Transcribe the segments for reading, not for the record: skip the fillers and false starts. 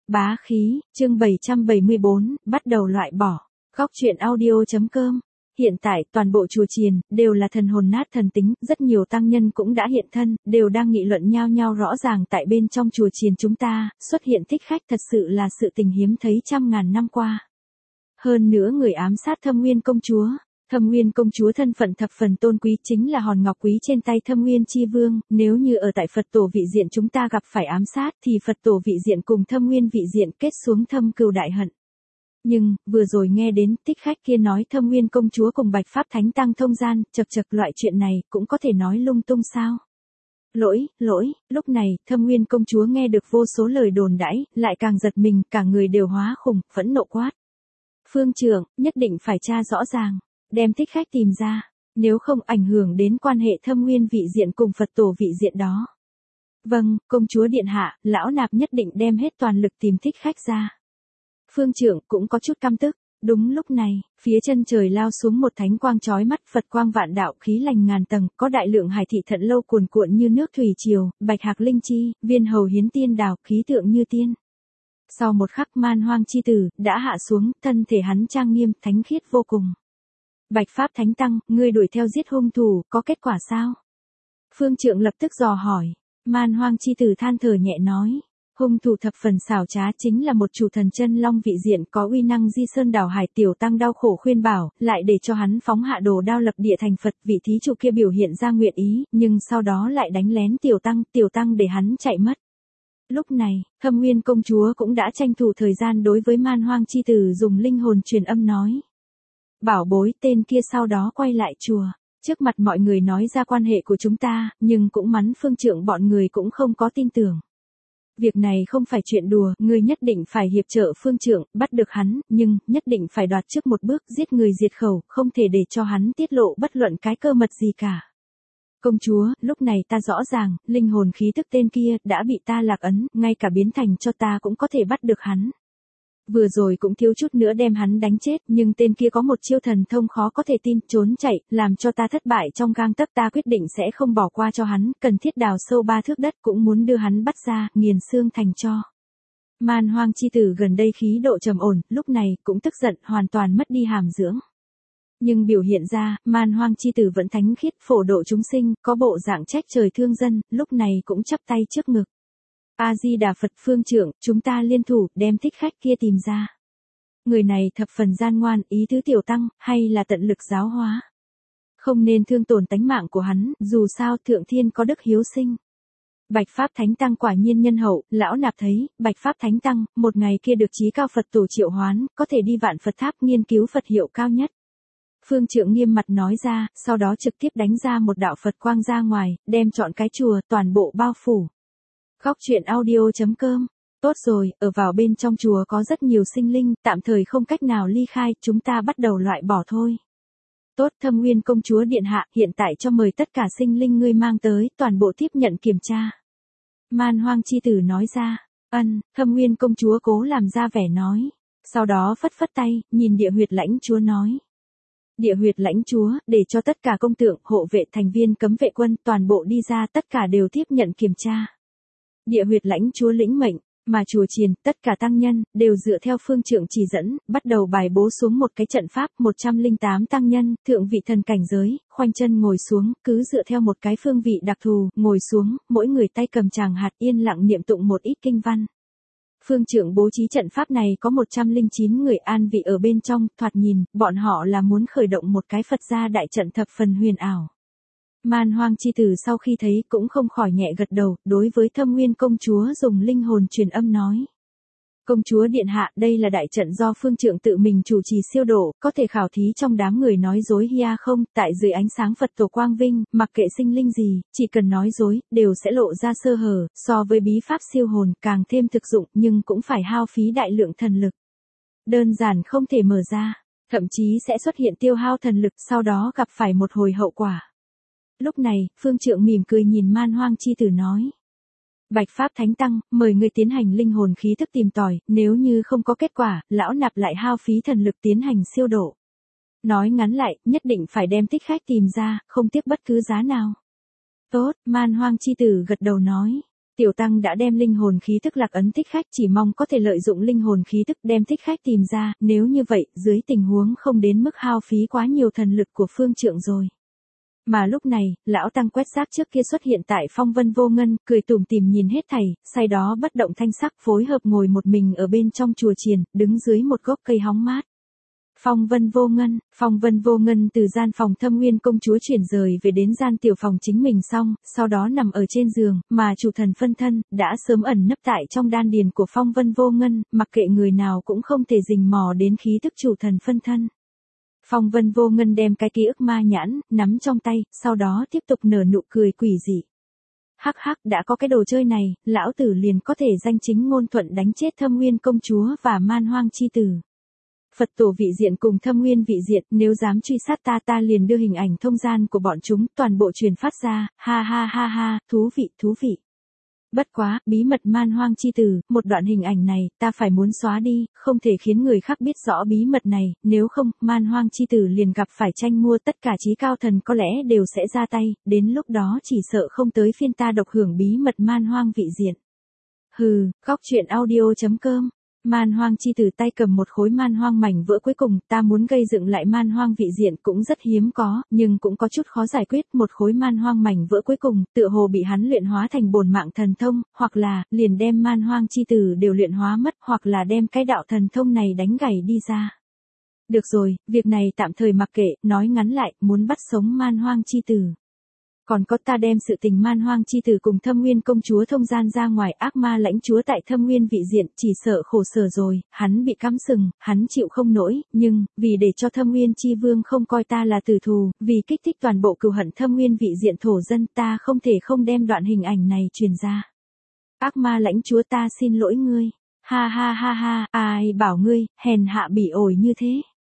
Bá khí, chương 774, bắt đầu loại bỏ. Góc truyện audio.com. Hiện tại toàn bộ chùa chiền đều là thần hồn nát thần tính, rất nhiều tăng nhân cũng đã hiện thân, đều đang nghị luận nhau nhau rõ ràng tại bên trong chùa chiền chúng ta, xuất hiện thích khách thật sự là sự tình hiếm thấy trăm ngàn năm qua. Hơn nữa người ám sát Thâm Nguyên công chúa. Thâm Nguyên công chúa thân phận thập phần tôn quý chính là hòn ngọc quý trên tay Thâm Nguyên chi vương, nếu như ở tại Phật tổ vị diện chúng ta gặp phải ám sát thì Phật tổ vị diện cùng Thâm Nguyên vị diện kết xuống thâm cừu đại hận. Nhưng, vừa rồi nghe đến thích khách kia nói Thâm Nguyên công chúa cùng Bạch Pháp Thánh Tăng thông gian, chật loại chuyện này cũng có thể nói lung tung sao? Lỗi, lúc này, Thâm Nguyên công chúa nghe được vô số lời đồn đãi, lại càng giật mình, cả người đều hóa khủng, phẫn nộ quát. Phương trưởng, nhất định phải tra rõ ràng, đem thích khách tìm ra, nếu không ảnh hưởng đến quan hệ Thâm Nguyên vị diện cùng Phật tổ vị diện đó. Vâng, công chúa điện hạ, lão nạp nhất định đem hết toàn lực tìm thích khách ra. Phương trưởng cũng có chút căm tức, đúng lúc này, phía chân trời lao xuống một thánh quang chói mắt, Phật quang vạn đạo, khí lành ngàn tầng, có đại lượng hải thị thận lâu cuồn cuộn như nước thủy triều, bạch hạc linh chi, viên hầu hiến tiên đào, khí tượng như tiên. Sau một khắc Man Hoang chi tử đã hạ xuống, thân thể hắn trang nghiêm, thánh khiết vô cùng. Bạch Pháp Thánh Tăng, ngươi đuổi theo giết hung thủ, có kết quả sao? Phương Trượng lập tức dò hỏi. Man Hoang chi tử than thở nhẹ nói. Hung thủ thập phần xảo trá chính là một chủ thần chân long vị diện có uy năng di sơn đảo hải. Tiểu Tăng đau khổ khuyên bảo, lại để cho hắn phóng hạ đồ đao lập địa thành Phật. Vị thí chủ kia biểu hiện ra nguyện ý, nhưng sau đó lại đánh lén Tiểu Tăng để hắn chạy mất. Lúc này, Thâm Nguyên công chúa cũng đã tranh thủ thời gian đối với Man Hoang chi tử dùng linh hồn truyền âm nói. Bảo bối, tên kia sau đó quay lại chùa, trước mặt mọi người nói ra quan hệ của chúng ta, nhưng cũng mắn Phương Trượng bọn người cũng không có tin tưởng. Việc này không phải chuyện đùa, ngươi nhất định phải hiệp trợ Phương Trượng, bắt được hắn, nhưng, nhất định phải đoạt trước một bước, giết người diệt khẩu, không thể để cho hắn tiết lộ bất luận cái cơ mật gì cả. Công chúa, lúc này ta rõ ràng, linh hồn khí tức tên kia, đã bị ta lạc ấn, ngay cả biến thành cho ta cũng có thể bắt được hắn. Vừa rồi cũng thiếu chút nữa đem hắn đánh chết, nhưng tên kia có một chiêu thần thông khó có thể tin, trốn chạy, làm cho ta thất bại trong gang tấc, ta quyết định sẽ không bỏ qua cho hắn, cần thiết đào sâu 3 thước đất cũng muốn đưa hắn bắt ra, nghiền xương thành tro. Man Hoang chi tử gần đây khí độ trầm ổn, lúc này cũng tức giận, hoàn toàn mất đi hàm dưỡng. Nhưng biểu hiện ra, Man Hoang chi tử vẫn thánh khiết, phổ độ chúng sinh, có bộ dạng trách trời thương dân, lúc này cũng chắp tay trước ngực. A-di-đà Phật. Phương Trượng, chúng ta liên thủ, đem thích khách kia tìm ra. Người này thập phần gian ngoan, ý tứ Tiểu Tăng, hay là tận lực giáo hóa. Không nên thương tổn tánh mạng của hắn, dù sao thượng thiên có đức hiếu sinh. Bạch Pháp Thánh Tăng quả nhiên nhân hậu, lão nạp thấy, Bạch Pháp Thánh Tăng, một ngày kia được chí cao Phật tổ triệu hoán, có thể đi vạn Phật tháp nghiên cứu Phật hiệu cao nhất. Phương Trượng nghiêm mặt nói ra, sau đó trực tiếp đánh ra một đạo Phật quang ra ngoài, đem trọn cái chùa, toàn bộ bao phủ. Góc truyện audio.com. Tốt rồi, ở vào bên trong chùa có rất nhiều sinh linh, tạm thời không cách nào ly khai, chúng ta bắt đầu loại bỏ thôi. Tốt, Thâm Nguyên công chúa điện hạ, hiện tại cho mời tất cả sinh linh ngươi mang tới, toàn bộ tiếp nhận kiểm tra. Man Hoang chi tử nói ra. Thâm Nguyên công chúa cố làm ra vẻ nói. Sau đó phất phất tay, nhìn Địa Huyệt Lãnh chúa nói. Địa Huyệt Lãnh chúa, để cho tất cả công tượng, hộ vệ, thành viên cấm vệ quân, toàn bộ đi ra, tất cả đều tiếp nhận kiểm tra. Địa Huyệt Lãnh chúa lĩnh mệnh, mà chùa chiền, tất cả tăng nhân, đều dựa theo Phương Trượng chỉ dẫn, bắt đầu bài bố xuống một cái trận pháp, 108 tăng nhân, thượng vị thần cảnh giới, khoanh chân ngồi xuống, cứ dựa theo một cái phương vị đặc thù, ngồi xuống, mỗi người tay cầm tràng hạt yên lặng niệm tụng một ít kinh văn. Phương Trượng bố trí trận pháp này có 109 người an vị ở bên trong, thoạt nhìn, bọn họ là muốn khởi động một cái Phật gia đại trận thập phần huyền ảo. Man Hoang chi tử sau khi thấy cũng không khỏi nhẹ gật đầu, đối với Thâm Nguyên công chúa dùng linh hồn truyền âm nói. Công chúa điện hạ, đây là đại trận do Phương Trượng tự mình chủ trì siêu độ, có thể khảo thí trong đám người nói dối hia không, tại dưới ánh sáng Phật tổ quang vinh, mặc kệ sinh linh gì, chỉ cần nói dối, đều sẽ lộ ra sơ hở, so với bí pháp siêu hồn, càng thêm thực dụng, nhưng cũng phải hao phí đại lượng thần lực. Đơn giản không thể mở ra, thậm chí sẽ xuất hiện tiêu hao thần lực, sau đó gặp phải một hồi hậu quả. Lúc này, Phương Trượng mỉm cười nhìn Man Hoang chi tử nói. Bạch Pháp Thánh Tăng, mời ngươi tiến hành linh hồn khí thức tìm tòi, nếu như không có kết quả, lão nạp lại hao phí thần lực tiến hành siêu độ. Nói ngắn lại, nhất định phải đem thích khách tìm ra, không tiếc bất cứ giá nào. Tốt, Man Hoang chi tử gật đầu nói. Tiểu tăng đã đem linh hồn khí tức lạc ấn thích khách, chỉ mong có thể lợi dụng linh hồn khí tức đem thích khách tìm ra, nếu như vậy, dưới tình huống không đến mức hao phí quá nhiều thần lực của phương trượng rồi. Mà lúc này, lão tăng quét xác trước kia xuất hiện tại phong vân vô ngân, cười tủm tỉm nhìn hết thảy, sau đó bất động thanh sắc phối hợp ngồi một mình ở bên trong chùa chiền, đứng dưới một gốc cây hóng mát. Phong vân vô ngân từ gian phòng Thâm Nguyên công chúa chuyển rời về đến gian tiểu phòng chính mình xong, sau đó nằm ở trên giường, mà chủ thần phân thân, đã sớm ẩn nấp tại trong đan điền của phong vân vô ngân, mặc kệ người nào cũng không thể rình mò đến khí tức chủ thần phân thân. Phong vân vô ngân đem cái ký ức ma nhãn, nắm trong tay, sau đó tiếp tục nở nụ cười quỷ dị. Hắc hắc, đã có cái đồ chơi này, lão tử liền có thể danh chính ngôn thuận đánh chết Thâm Nguyên công chúa và Man Hoang chi tử. Phật tổ vị diện cùng Thâm Nguyên vị diện, nếu dám truy sát ta liền đưa hình ảnh thông gian của bọn chúng toàn bộ truyền phát ra, ha ha ha ha, thú vị. Bất quá, bí mật Man Hoang chi tử, một đoạn hình ảnh này, ta phải muốn xóa đi, không thể khiến người khác biết rõ bí mật này, nếu không, Man Hoang chi tử liền gặp phải tranh mua, tất cả chí cao thần có lẽ đều sẽ ra tay, đến lúc đó chỉ sợ không tới phiên ta độc hưởng bí mật Man Hoang vị diện. Hừ, góc truyện audio.com. Man Hoang chi tử tay cầm một khối man hoang mảnh vỡ cuối cùng, ta muốn gây dựng lại man hoang vị diện cũng rất hiếm có, nhưng cũng có chút khó giải quyết, một khối man hoang mảnh vỡ cuối cùng, tựa hồ bị hắn luyện hóa thành bổn mạng thần thông, hoặc là, liền đem man hoang chi tử đều luyện hóa mất, hoặc là đem cái đạo thần thông này đánh gãy đi ra. Được rồi, việc này tạm thời mặc kệ, nói ngắn lại, muốn bắt sống man hoang chi tử. Còn có ta đem sự tình Man Hoang chi tử cùng Thâm Nguyên công chúa thông gian ra ngoài, ác ma lãnh chúa tại Thâm Nguyên vị diện, chỉ sợ khổ sở rồi, hắn bị cắm sừng, hắn chịu không nổi, nhưng, vì để cho Thâm Nguyên chi vương không coi ta là tử thù, vì kích thích toàn bộ cừu hận Thâm Nguyên vị diện thổ dân, ta không thể không đem đoạn hình ảnh này truyền ra. Ác ma lãnh chúa, ta xin lỗi ngươi. Ha ha ha ha, ai bảo ngươi, hèn hạ bỉ ổi như thế.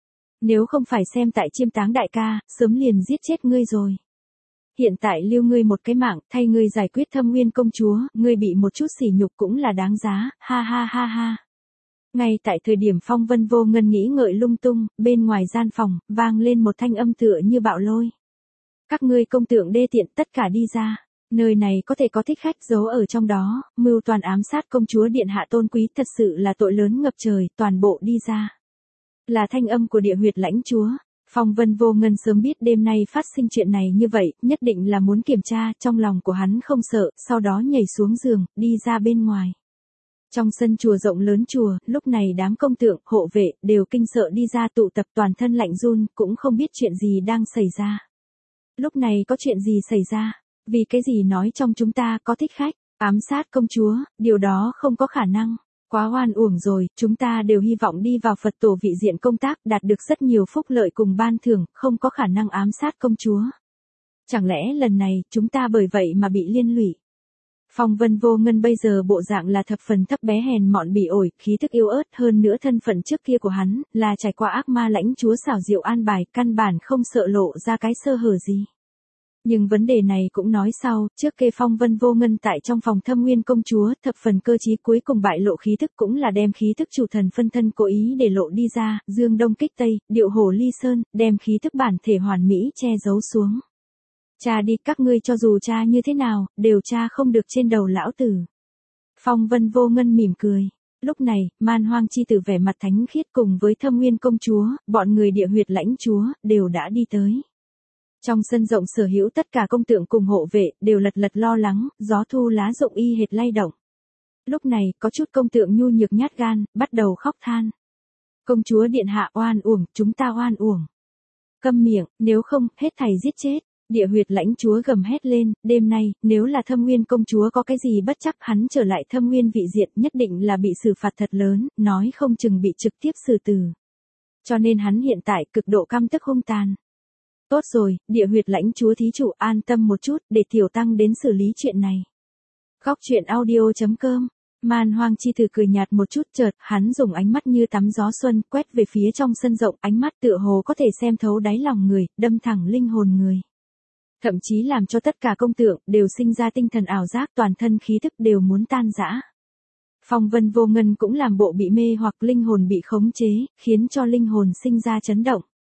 Nếu không phải xem tại Chiêm Táng đại ca, sớm liền giết chết ngươi rồi. Hiện tại lưu ngươi một cái mạng, thay ngươi giải quyết Thâm Nguyên công chúa, ngươi bị một chút sỉ nhục cũng là đáng giá, ha ha ha ha. Ngay tại thời điểm phong vân vô ngân nghĩ ngợi lung tung, bên ngoài gian phòng, vang lên một thanh âm tựa như bạo lôi. Các ngươi công tượng đê tiện tất cả đi ra, nơi này có thể có thích khách giấu ở trong đó, mưu toàn ám sát công chúa điện hạ tôn quý thật sự là tội lớn ngập trời, toàn bộ đi ra. Là thanh âm của địa huyệt lãnh chúa. Phong vân vô ngân sớm biết đêm nay phát sinh chuyện này như vậy, nhất định là muốn kiểm tra, trong lòng của hắn không sợ, sau đó nhảy xuống giường, đi ra bên ngoài. Trong sân chùa rộng lớn chùa, lúc này đám công tượng, hộ vệ, đều kinh sợ đi ra tụ tập toàn thân lạnh run, cũng không biết chuyện gì đang xảy ra. Lúc này có chuyện gì xảy ra? Vì cái gì nói trong chúng ta có thích khách, ám sát công chúa, điều đó không có khả năng. Quá oan uổng rồi, chúng ta đều hy vọng đi vào Phật tổ vị diện công tác, đạt được rất nhiều phúc lợi cùng ban thưởng, không có khả năng ám sát công chúa. Chẳng lẽ lần này, chúng ta bởi vậy mà bị liên lụy? Phong vân vô ngân bây giờ bộ dạng là thập phần thấp bé hèn mọn bỉ ổi, khí tức yếu ớt, hơn nữa thân phận trước kia của hắn, là trải qua ác ma lãnh chúa xảo diệu an bài, căn bản không sợ lộ ra cái sơ hở gì. Nhưng vấn đề này cũng nói sau, trước kê phong vân vô ngân tại trong phòng Thâm Nguyên công chúa, thập phần cơ trí cuối cùng bại lộ khí thức cũng là đem khí thức chủ thần phân thân cố ý để lộ đi ra, dương đông kích tây, điệu hổ ly sơn, đem khí thức bản thể hoàn mỹ che giấu xuống. Cha đi, các ngươi cho dù cha như thế nào, đều cha không được trên đầu lão tử. Phong vân vô ngân mỉm cười. Lúc này, Man Hoang chi tử vẻ mặt thánh khiết cùng với Thâm Nguyên công chúa, bọn người địa huyệt lãnh chúa, đều đã đi tới. Trong sân rộng sở hữu tất cả công tượng cùng hộ vệ, đều lật lật lo lắng, gió thu lá rụng y hệt lay động. Lúc này, có chút công tượng nhu nhược nhát gan, bắt đầu khóc than. Công chúa điện hạ oan uổng, chúng ta oan uổng. Câm miệng, nếu không, hết thảy giết chết. Địa huyệt lãnh chúa gầm hét lên, đêm nay, nếu là Thâm Nguyên công chúa có cái gì bất chắc hắn trở lại Thâm Nguyên vị diện nhất định là bị xử phạt thật lớn, nói không chừng bị trực tiếp xử tử. Cho nên hắn hiện tại cực độ căm tức hung tàn. Tốt rồi, địa huyệt lãnh chúa thí chủ an tâm một chút, để tiểu tăng đến xử lý chuyện này. Góc truyện audio.com. Man Hoang chi tử cười nhạt một chút, chợt, hắn dùng ánh mắt như tắm gió xuân, quét về phía trong sân rộng, ánh mắt tựa hồ có thể xem thấu đáy lòng người, đâm thẳng linh hồn người. Thậm chí làm cho tất cả công tượng, đều sinh ra tinh thần ảo giác, toàn thân khí thức đều muốn tan rã. Phong vân vô ngân cũng làm bộ bị mê hoặc linh hồn bị khống chế, khiến cho linh hồn sinh ra chấn động.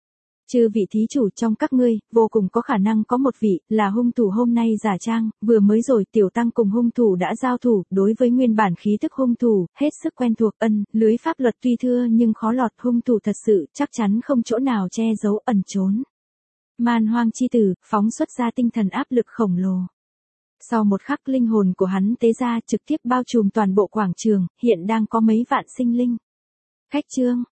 Chư vị thí chủ trong các ngươi, vô cùng có khả năng có một vị, là hung thủ hôm nay giả trang, vừa mới rồi tiểu tăng cùng hung thủ đã giao thủ, đối với nguyên bản khí thức hung thủ, hết sức quen thuộc lưới pháp luật tuy thưa nhưng khó lọt hung thủ thật sự, chắc chắn không chỗ nào che giấu ẩn trốn. Man hoang chi tử, phóng xuất ra tinh thần áp lực khổng lồ. Sau một khắc linh hồn của hắn tế ra trực tiếp bao trùm toàn bộ quảng trường, hiện đang có mấy vạn sinh linh. Khách trương.